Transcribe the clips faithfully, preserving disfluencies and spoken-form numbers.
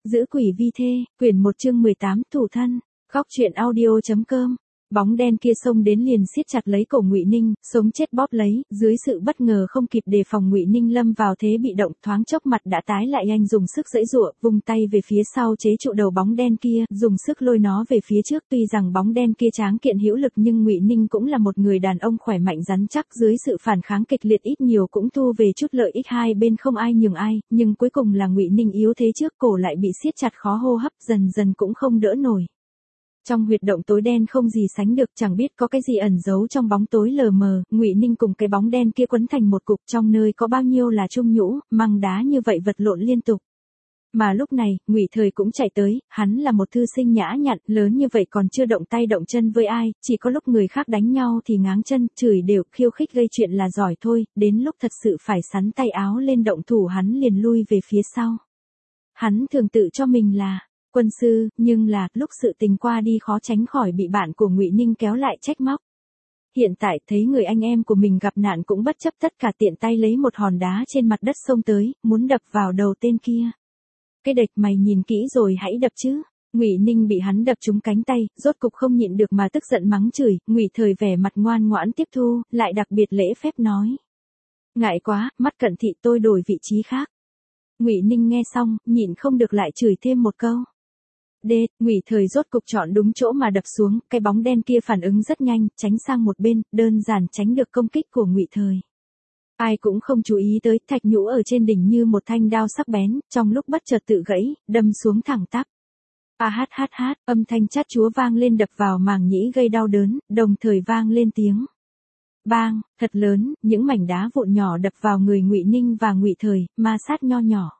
Giữ quỷ vi thê, quyển một chương mười tám, thủ thân. Góc truyện audio chấm com. Bóng đen kia xông đến liền siết chặt lấy cổ Ngụy Ninh, sống chết bóp lấy, dưới sự bất ngờ không kịp đề phòng Ngụy Ninh lâm vào thế bị động, thoáng chốc mặt đã tái lại, anh dùng sức giãy giụa, vung tay về phía sau chế trụ đầu bóng đen kia, dùng sức lôi nó về phía trước. Tuy rằng bóng đen kia tráng kiện hữu lực nhưng Ngụy Ninh cũng là một người đàn ông khỏe mạnh rắn chắc, dưới sự phản kháng kịch liệt ít nhiều cũng thu về chút lợi ích, hai bên không ai nhường ai, nhưng cuối cùng là Ngụy Ninh yếu thế trước, cổ lại bị siết chặt khó hô hấp, dần dần cũng không đỡ nổi. Trong huyệt động tối đen không gì sánh được, chẳng biết có cái gì ẩn giấu trong bóng tối lờ mờ, Ngụy Ninh cùng cái bóng đen kia quấn thành một cục, trong nơi có bao nhiêu là chung nhũ, măng đá như vậy vật lộn liên tục. Mà lúc này, Ngụy Thời cũng chạy tới, hắn là một thư sinh nhã nhặn, lớn như vậy còn chưa động tay động chân với ai, chỉ có lúc người khác đánh nhau thì ngáng chân, chửi đều, khiêu khích gây chuyện là giỏi thôi, đến lúc thật sự phải sắn tay áo lên động thủ hắn liền lui về phía sau. Hắn thường tự cho mình là quân sư, nhưng là, lúc sự tình qua đi khó tránh khỏi bị bạn của Ngụy Ninh kéo lại trách móc. Hiện tại thấy người anh em của mình gặp nạn cũng bất chấp tất cả, tiện tay lấy một hòn đá trên mặt đất xông tới, muốn đập vào đầu tên kia. Cái địch mày nhìn kỹ rồi hãy đập chứ. Ngụy Ninh bị hắn đập trúng cánh tay, rốt cục không nhịn được mà tức giận mắng chửi, Ngụy Thời vẻ mặt ngoan ngoãn tiếp thu, lại đặc biệt lễ phép nói. Ngại quá, mắt cận thị, tôi đổi vị trí khác. Ngụy Ninh nghe xong, nhịn không được lại chửi thêm một câu. Đê, Ngụy Thời rốt cục chọn đúng chỗ mà đập xuống, cái bóng đen kia phản ứng rất nhanh, tránh sang một bên, đơn giản tránh được công kích của Ngụy Thời. Ai cũng không chú ý tới, thạch nhũ ở trên đỉnh như một thanh đao sắc bén, trong lúc bất chợt tự gãy, đâm xuống thẳng tắp. A hát hát hát, âm thanh chát chúa vang lên đập vào màng nhĩ gây đau đớn, đồng thời vang lên tiếng bang, thật lớn, những mảnh đá vụn nhỏ đập vào người Ngụy Ninh và Ngụy Thời, ma sát nho nhỏ.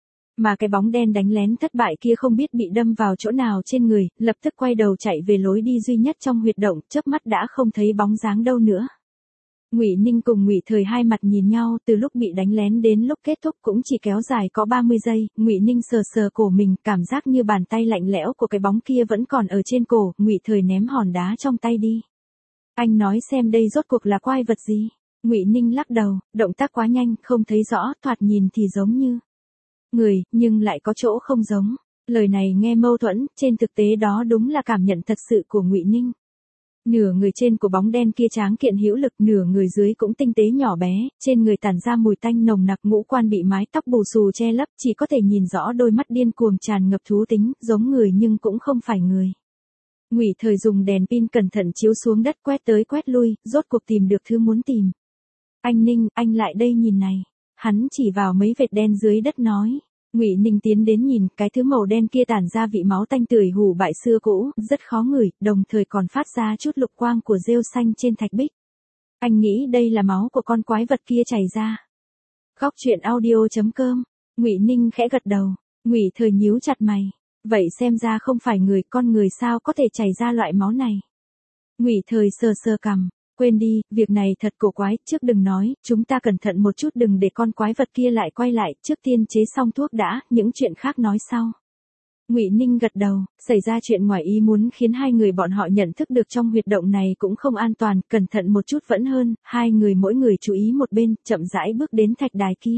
Mà cái bóng đen đánh lén thất bại kia không biết bị đâm vào chỗ nào trên người, lập tức quay đầu chạy về lối đi duy nhất trong huyệt động, chớp mắt đã không thấy bóng dáng đâu nữa. Ngụy Ninh cùng Ngụy Thời hai mặt nhìn nhau, từ lúc bị đánh lén đến lúc kết thúc cũng chỉ kéo dài có ba mươi giây, Ngụy Ninh sờ sờ cổ mình, cảm giác như bàn tay lạnh lẽo của cái bóng kia vẫn còn ở trên cổ, Ngụy Thời ném hòn đá trong tay đi. Anh nói xem đây rốt cuộc là quái vật gì? Ngụy Ninh lắc đầu, động tác quá nhanh, không thấy rõ, thoạt nhìn thì giống như người, nhưng lại có chỗ không giống. Lời này nghe mâu thuẫn, trên thực tế đó đúng là cảm nhận thật sự của Ngụy Ninh. Nửa người trên của bóng đen kia tráng kiện hữu lực, nửa người dưới cũng tinh tế nhỏ bé, trên người tản ra mùi tanh nồng nặc, ngũ quan bị mái tóc bù xù che lấp, chỉ có thể nhìn rõ đôi mắt điên cuồng tràn ngập thú tính, giống người nhưng cũng không phải người. Ngụy Thời dùng đèn pin cẩn thận chiếu xuống đất, quét tới quét lui, rốt cuộc tìm được thứ muốn tìm. Anh Ninh, anh lại đây nhìn này. Hắn chỉ vào mấy vệt đen dưới đất nói. Ngụy Ninh tiến đến nhìn, cái thứ màu đen kia tản ra vị máu tanh tưởi hủ bại xưa cũ, rất khó ngửi, đồng thời còn phát ra chút lục quang của rêu xanh trên thạch bích. Anh nghĩ đây là máu của con quái vật kia chảy ra. Góc truyện audio chấm com. Ngụy Ninh khẽ gật đầu. Ngụy Thời nhíu chặt mày. Vậy xem ra không phải người, con người sao có thể chảy ra loại máu này? Ngụy Thời sờ sờ cằm. Quên đi, việc này thật cổ quái, trước đừng nói, chúng ta cẩn thận một chút đừng để con quái vật kia lại quay lại, trước tiên chế xong thuốc đã, những chuyện khác nói sau. Ngụy Ninh gật đầu, xảy ra chuyện ngoài ý muốn khiến hai người bọn họ nhận thức được trong huyệt động này cũng không an toàn, cẩn thận một chút vẫn hơn, hai người mỗi người chú ý một bên, chậm rãi bước đến thạch đài kia.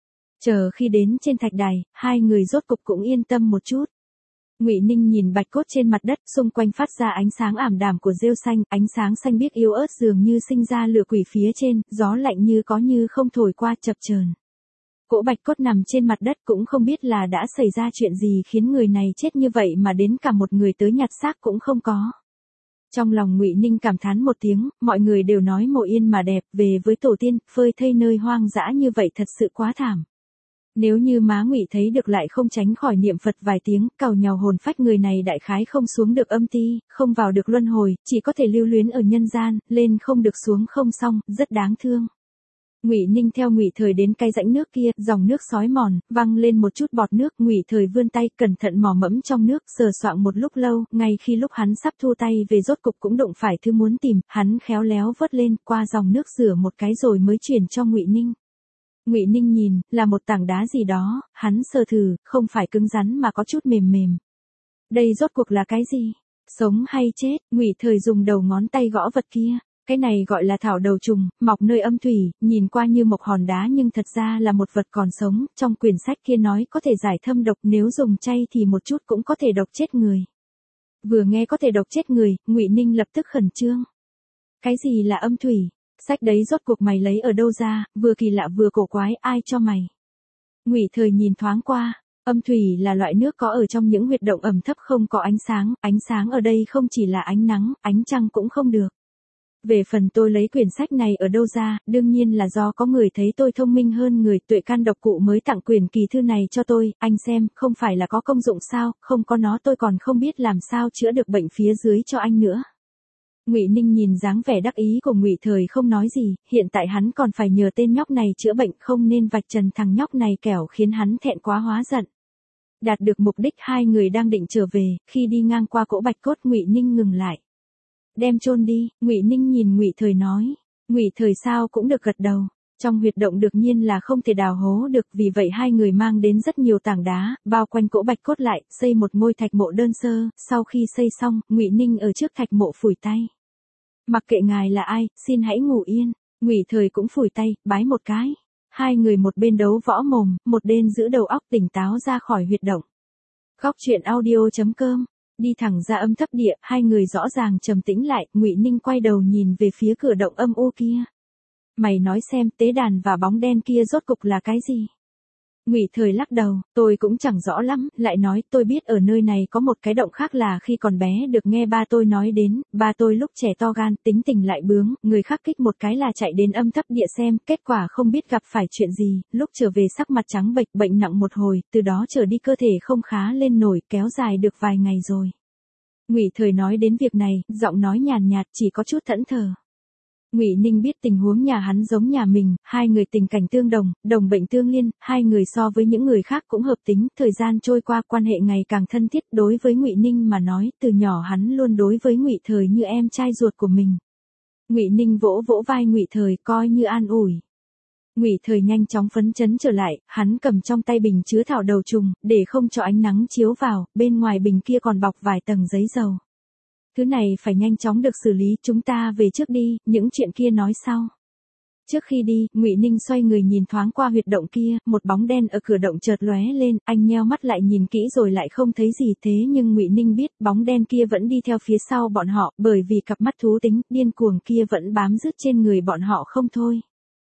Chờ khi đến trên thạch đài, hai người rốt cục cũng yên tâm một chút. Ngụy Ninh nhìn bạch cốt trên mặt đất, xung quanh phát ra ánh sáng ảm đạm của rêu xanh, ánh sáng xanh biếc yếu ớt dường như sinh ra lửa quỷ phía trên, gió lạnh như có như không thổi qua chập chờn. Cỗ bạch cốt nằm trên mặt đất cũng không biết là đã xảy ra chuyện gì khiến người này chết như vậy mà đến cả một người tới nhặt xác cũng không có. Trong lòng Ngụy Ninh cảm thán một tiếng, mọi người đều nói mộ yên mà đẹp, về với tổ tiên, phơi thây nơi hoang dã như vậy thật sự quá thảm. Nếu như má Ngụy thấy được lại không tránh khỏi niệm Phật vài tiếng, càu nhàu hồn phách người này đại khái không xuống được âm ti, không vào được luân hồi, chỉ có thể lưu luyến ở nhân gian, lên không được xuống không xong, rất đáng thương. Ngụy Ninh theo Ngụy Thời đến cái rãnh nước kia, dòng nước xói mòn, văng lên một chút bọt nước, Ngụy Thời vươn tay, cẩn thận mò mẫm trong nước, sờ soạng một lúc lâu, ngay khi lúc hắn sắp thu tay về rốt cục cũng đụng phải thứ muốn tìm, hắn khéo léo vớt lên, qua dòng nước rửa một cái rồi mới chuyển cho Ngụy Ninh. Ngụy Ninh nhìn, là một tảng đá gì đó, hắn sờ thử, không phải cứng rắn mà có chút mềm mềm. Đây rốt cuộc là cái gì? Sống hay chết? Ngụy Thời dùng đầu ngón tay gõ vật kia. Cái này gọi là thảo đầu trùng, mọc nơi âm thủy, nhìn qua như mộc hòn đá nhưng thật ra là một vật còn sống, trong quyển sách kia nói có thể giải thâm độc, nếu dùng chay thì một chút cũng có thể độc chết người. Vừa nghe có thể độc chết người, Ngụy Ninh lập tức khẩn trương. Cái gì là âm thủy? Sách đấy rốt cuộc mày lấy ở đâu ra, vừa kỳ lạ vừa cổ quái, ai cho mày? Ngụy Thời nhìn thoáng qua, âm thủy là loại nước có ở trong những huyệt động ẩm thấp không có ánh sáng, ánh sáng ở đây không chỉ là ánh nắng, ánh trăng cũng không được. Về phần tôi lấy quyển sách này ở đâu ra, đương nhiên là do có người thấy tôi thông minh hơn người, tuệ can độc cụ mới tặng quyển kỳ thư này cho tôi, anh xem, không phải là có công dụng sao, không có nó tôi còn không biết làm sao chữa được bệnh phía dưới cho anh nữa. Ngụy Ninh nhìn dáng vẻ đắc ý của Ngụy Thời không nói gì, hiện tại hắn còn phải nhờ tên nhóc này chữa bệnh, không nên vạch trần thằng nhóc này kẻo khiến hắn thẹn quá hóa giận. Đạt được mục đích, hai người đang định trở về, khi đi ngang qua cỗ bạch cốt Ngụy Ninh ngừng lại. Đem chôn đi, Ngụy Ninh nhìn Ngụy Thời nói. Ngụy Thời sao cũng được gật đầu. Trong huyệt động đương nhiên là không thể đào hố được, vì vậy hai người mang đến rất nhiều tảng đá, bao quanh cỗ bạch cốt lại, xây một ngôi thạch mộ đơn sơ, sau khi xây xong, Ngụy Ninh ở trước thạch mộ phủi tay. Mặc kệ ngài là ai, xin hãy ngủ yên. Ngụy Thời cũng phủi tay, bái một cái. Hai người một bên đấu võ mồm, một bên giữ đầu óc tỉnh táo ra khỏi huyệt động. Góc truyện audio chấm com. Đi thẳng ra âm thấp địa, hai người rõ ràng trầm tĩnh lại, Ngụy Ninh quay đầu nhìn về phía cửa động âm u kia. Mày nói xem, tế đàn và bóng đen kia rốt cục là cái gì? Ngụy Thời lắc đầu, tôi cũng chẳng rõ lắm, lại nói tôi biết ở nơi này có một cái động khác là khi còn bé được nghe ba tôi nói đến, ba tôi lúc trẻ to gan, tính tình lại bướng, người khác kích một cái là chạy đến âm thấp địa xem, kết quả không biết gặp phải chuyện gì, lúc trở về sắc mặt trắng bệch, bệnh nặng một hồi, từ đó trở đi cơ thể không khá lên nổi, kéo dài được vài ngày rồi. Ngụy Thời nói đến việc này, giọng nói nhàn nhạt, chỉ có chút thẫn thờ. Ngụy Ninh biết tình huống nhà hắn giống nhà mình, hai người tình cảnh tương đồng, đồng bệnh tương liên, hai người so với những người khác cũng hợp tính, thời gian trôi qua quan hệ ngày càng thân thiết, đối với Ngụy Ninh mà nói, từ nhỏ hắn luôn đối với Ngụy Thời như em trai ruột của mình. Ngụy Ninh vỗ vỗ vai Ngụy Thời coi như an ủi. Ngụy Thời nhanh chóng phấn chấn trở lại, hắn cầm trong tay bình chứa thảo đầu trùng, để không cho ánh nắng chiếu vào, bên ngoài bình kia còn bọc vài tầng giấy dầu. Thứ này phải nhanh chóng được xử lý, chúng ta về trước đi, những chuyện kia nói sau. Trước khi đi, Ngụy Ninh xoay người nhìn thoáng qua huyệt động kia, một bóng đen ở cửa động chợt lóe lên, anh nheo mắt lại nhìn kỹ rồi lại không thấy gì, thế nhưng Ngụy Ninh biết bóng đen kia vẫn đi theo phía sau bọn họ, bởi vì cặp mắt thú tính điên cuồng kia vẫn bám rứt trên người bọn họ không thôi.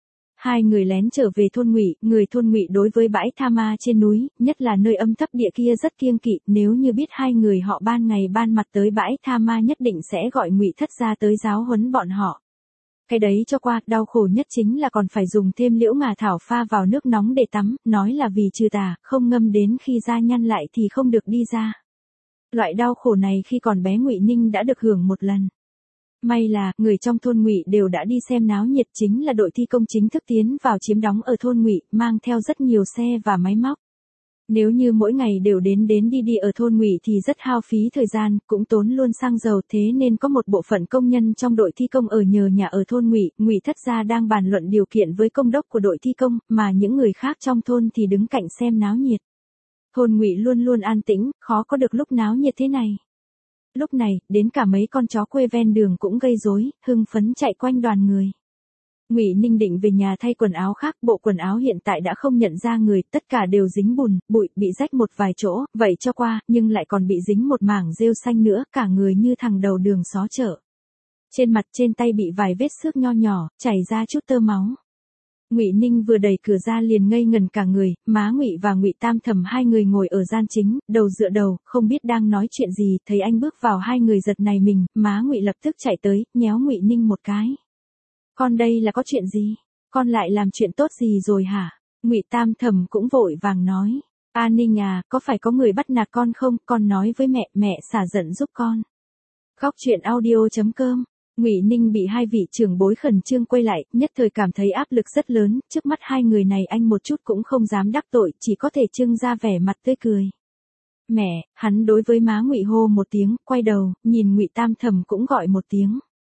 Hai người lén trở về thôn Ngụy, người thôn Ngụy đối với bãi tha ma trên núi, nhất là nơi âm thấp địa kia rất kiêng kỵ, nếu như biết hai người họ ban ngày ban mặt tới bãi tha ma nhất định sẽ gọi Ngụy Thất ra tới giáo huấn bọn họ. Cái đấy cho qua, đau khổ nhất chính là còn phải dùng thêm liễu ngà thảo pha vào nước nóng để tắm, nói là vì trừ tà, không ngâm đến khi da nhăn lại thì không được đi ra. Loại đau khổ này khi còn bé Ngụy Ninh đã được hưởng một lần. May là, người trong thôn Ngụy đều đã đi xem náo nhiệt, chính là đội thi công chính thức tiến vào chiếm đóng ở thôn Ngụy, mang theo rất nhiều xe và máy móc. Nếu như mỗi ngày đều đến đến đi đi ở thôn Ngụy thì rất hao phí thời gian, cũng tốn luôn xăng dầu, thế nên có một bộ phận công nhân trong đội thi công ở nhờ nhà ở thôn Ngụy, Ngụy Thất gia đang bàn luận điều kiện với công đốc của đội thi công, mà những người khác trong thôn thì đứng cạnh xem náo nhiệt. Thôn Ngụy luôn luôn an tĩnh, khó có được lúc náo nhiệt thế này. Lúc này, đến cả mấy con chó quê ven đường cũng gây rối, hưng phấn chạy quanh đoàn người. Ngụy Ninh định về nhà thay quần áo khác, bộ quần áo hiện tại đã không nhận ra người, tất cả đều dính bùn, bụi, bị rách một vài chỗ, vậy cho qua, nhưng lại còn bị dính một mảng rêu xanh nữa, cả người như thằng đầu đường xó chợ. Trên mặt trên tay bị vài vết xước nho nhỏ, chảy ra chút tơ máu. Ngụy Ninh vừa đẩy cửa ra liền ngây ngần cả người, má Ngụy và Ngụy Tam Thẩm hai người ngồi ở gian chính, đầu dựa đầu, không biết đang nói chuyện gì, thấy anh bước vào hai người giật nảy mình, má Ngụy lập tức chạy tới, nhéo Ngụy Ninh một cái. Con đây là có chuyện gì? Con lại làm chuyện tốt gì rồi hả? Ngụy Tam Thẩm cũng vội vàng nói. A Ninh à, có phải có người bắt nạt con không? Con nói với mẹ, mẹ xả giận giúp con. Góc truyện audio chấm com. Ngụy Ninh bị hai vị trưởng bối khẩn trương quay lại, nhất thời cảm thấy áp lực rất lớn, trước mắt hai người này anh một chút cũng không dám đắc tội, chỉ có thể trưng ra vẻ mặt tươi cười. Mẹ, hắn đối với má Ngụy hô một tiếng, quay đầu, nhìn Ngụy Tam Thẩm cũng gọi một tiếng.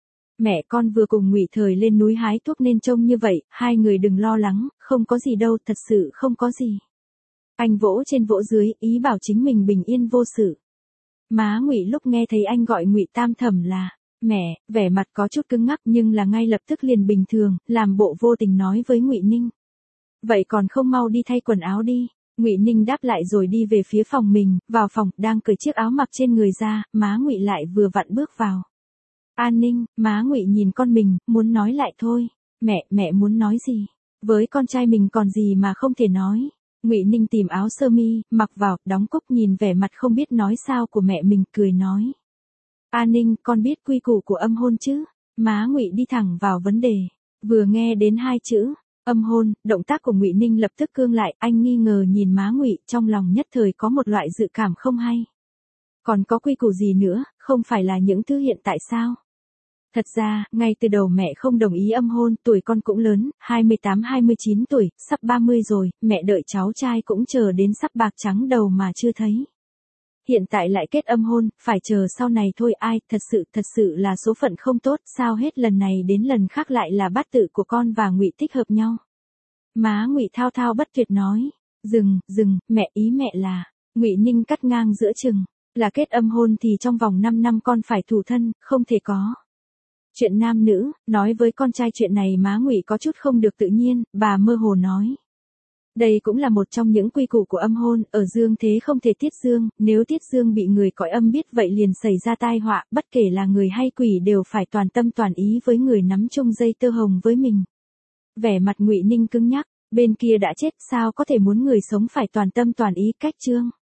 Mẹ con vừa cùng Ngụy Thời lên núi hái thuốc nên trông như vậy, hai người đừng lo lắng, không có gì đâu, thật sự không có gì. Anh vỗ trên vỗ dưới, ý bảo chính mình bình yên vô sự. Má Ngụy lúc nghe thấy anh gọi Ngụy Tam Thẩm là Mẹ, vẻ mặt có chút cứng ngắc nhưng là ngay lập tức liền bình thường, làm bộ vô tình nói với Ngụy Ninh. Vậy còn không mau đi thay quần áo đi. Ngụy Ninh đáp lại rồi đi về phía phòng mình, vào phòng, đang cởi chiếc áo mặc trên người ra, má Ngụy lại vừa vặn bước vào. An Ninh, má Ngụy nhìn con mình, muốn nói lại thôi. Mẹ, mẹ muốn nói gì? Với con trai mình còn gì mà không thể nói. Ngụy Ninh tìm áo sơ mi, mặc vào, đóng cúc nhìn vẻ mặt không biết nói sao của mẹ mình, cười nói. An Ninh, con biết quy củ của âm hôn chứ? Má Ngụy đi thẳng vào vấn đề. Vừa nghe đến hai chữ âm hôn, động tác của Ngụy Ninh lập tức cương lại, anh nghi ngờ nhìn má Ngụy, trong lòng nhất thời có một loại dự cảm không hay. Còn có quy củ gì nữa, không phải là những thứ hiện tại sao? Thật ra, ngay từ đầu mẹ không đồng ý âm hôn, tuổi con cũng lớn, hai mươi tám hai mươi chín tuổi, sắp ba mươi rồi, mẹ đợi cháu trai cũng chờ đến sắp bạc trắng đầu mà chưa thấy. Hiện tại lại kết âm hôn, phải chờ sau này thôi. Ai, thật sự, thật sự là số phận không tốt, sao hết lần này đến lần khác lại là bát tự của con và Ngụy Tích hợp nhau. Má Ngụy thao thao bất tuyệt nói. Dừng, dừng, mẹ, ý mẹ là, Ngụy Ninh cắt ngang giữa chừng, là kết âm hôn thì trong vòng năm năm con phải thủ thân, không thể có chuyện nam nữ. Nói với con trai chuyện này má Ngụy có chút không được tự nhiên, bà mơ hồ nói. Đây cũng là một trong những quy củ của âm hôn, ở dương thế không thể tiết dương, nếu tiết dương bị người cõi âm biết vậy liền xảy ra tai họa, bất kể là người hay quỷ đều phải toàn tâm toàn ý với người nắm chung dây tơ hồng với mình. Vẻ mặt Ngụy Ninh cứng nhắc, bên kia đã chết sao có thể muốn người sống phải toàn tâm toàn ý. Cách chương